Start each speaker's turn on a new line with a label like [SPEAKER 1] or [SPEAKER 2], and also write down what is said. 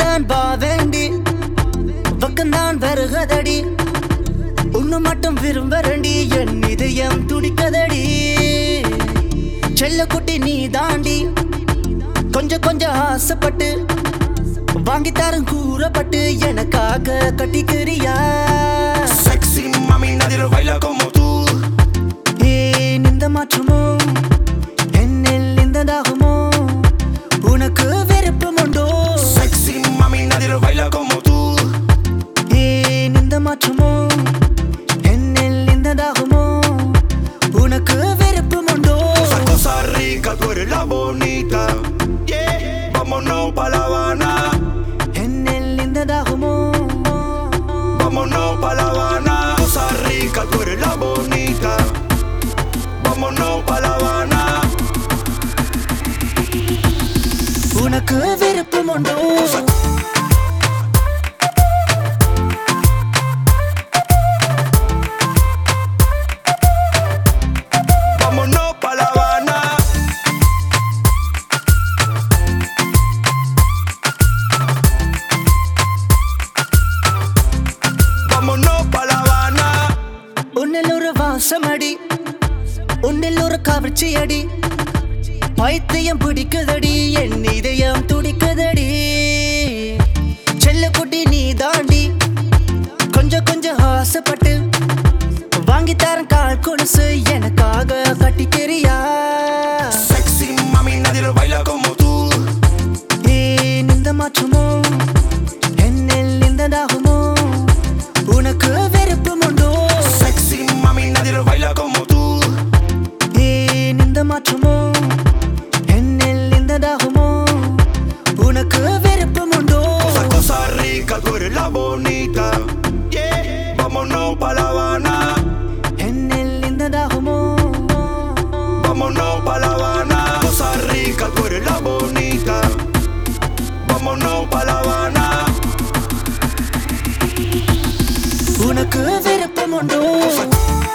[SPEAKER 1] பக்கம்தான் பாவேண்டி பக்கம்தான் வருகதடி உன்னு மட்டும் விரும்பரண்டி என் இதயம் துடிக்கதடி செல்ல குட்டி நீ தாண்டி கொஞ்சம் கொஞ்சம் ஆசைப்பட்டு வாங்கி தரும் கூறப்பட்டு எனக்காக கட்டிக்கிறியா
[SPEAKER 2] Sexy mami, nadie lo baila como tú.
[SPEAKER 1] ஏன் இந்த மாற்றமோ என்னில் இந்த தாகமோ உனக்கு விருப்பம் உண்டோ
[SPEAKER 2] Sexy mami, nadie lo baila como tú.
[SPEAKER 1] ஏன் இந்த மாற்றமோ என்னில் இந்த தாகமோ உனக்கு விருப்பம் உண்டோ
[SPEAKER 2] Esa cosa rica, tú eres la bonita. Yeah, vámonos pa' La Habana.
[SPEAKER 1] என்னில் இந்த தாகமோ
[SPEAKER 2] Vámonos pa' La Habana. Cosa rica, tú eres la bonita. Vámonos pa' La Habana.
[SPEAKER 1] உனக்கு விருப்பம் உண்டோ
[SPEAKER 2] Vámonos pa' La Habana. Vámonos pa' La Habana.
[SPEAKER 1] உன்னில் ஒரு வாசமடி உன்னில் ஒரு கவர்ச்சியடி பைத்தியம் பிடிக்குதடி என் இதயம் துடிக்குதடி செல்ல குட்டி நீ தாண்டி கொஞ்சம் கொஞ்சம் ஆசைப்பட்டு வாங்கி தரேன் கால் கொலுசு எனக்காக கட்டிக்கிறியா
[SPEAKER 2] Sexy mami, nadie lo baila como tú.
[SPEAKER 1] ஏன் இந்த மாற்றமோ என்னில் இந்த தாகமோ உனக்கு விருப்பம் உண்டோ
[SPEAKER 2] Sexy mami, nadie lo baila como tú.
[SPEAKER 1] ஏன் இந்த மாற்றமோ என்னில் இந்த தாகமோ உனக்கு விருப்பம் உண்டோ
[SPEAKER 2] Esa cosa rica, tú eres la bonita. Yeah, vámonos pa' La Habana.
[SPEAKER 1] என்னில் இந்த தாகமோ
[SPEAKER 2] Vámonos pa' La Habana. Cosa rica, tú eres la bonita. Vámonos pa' La Habana.
[SPEAKER 1] உனக்கு விருப்பம் உண்டோ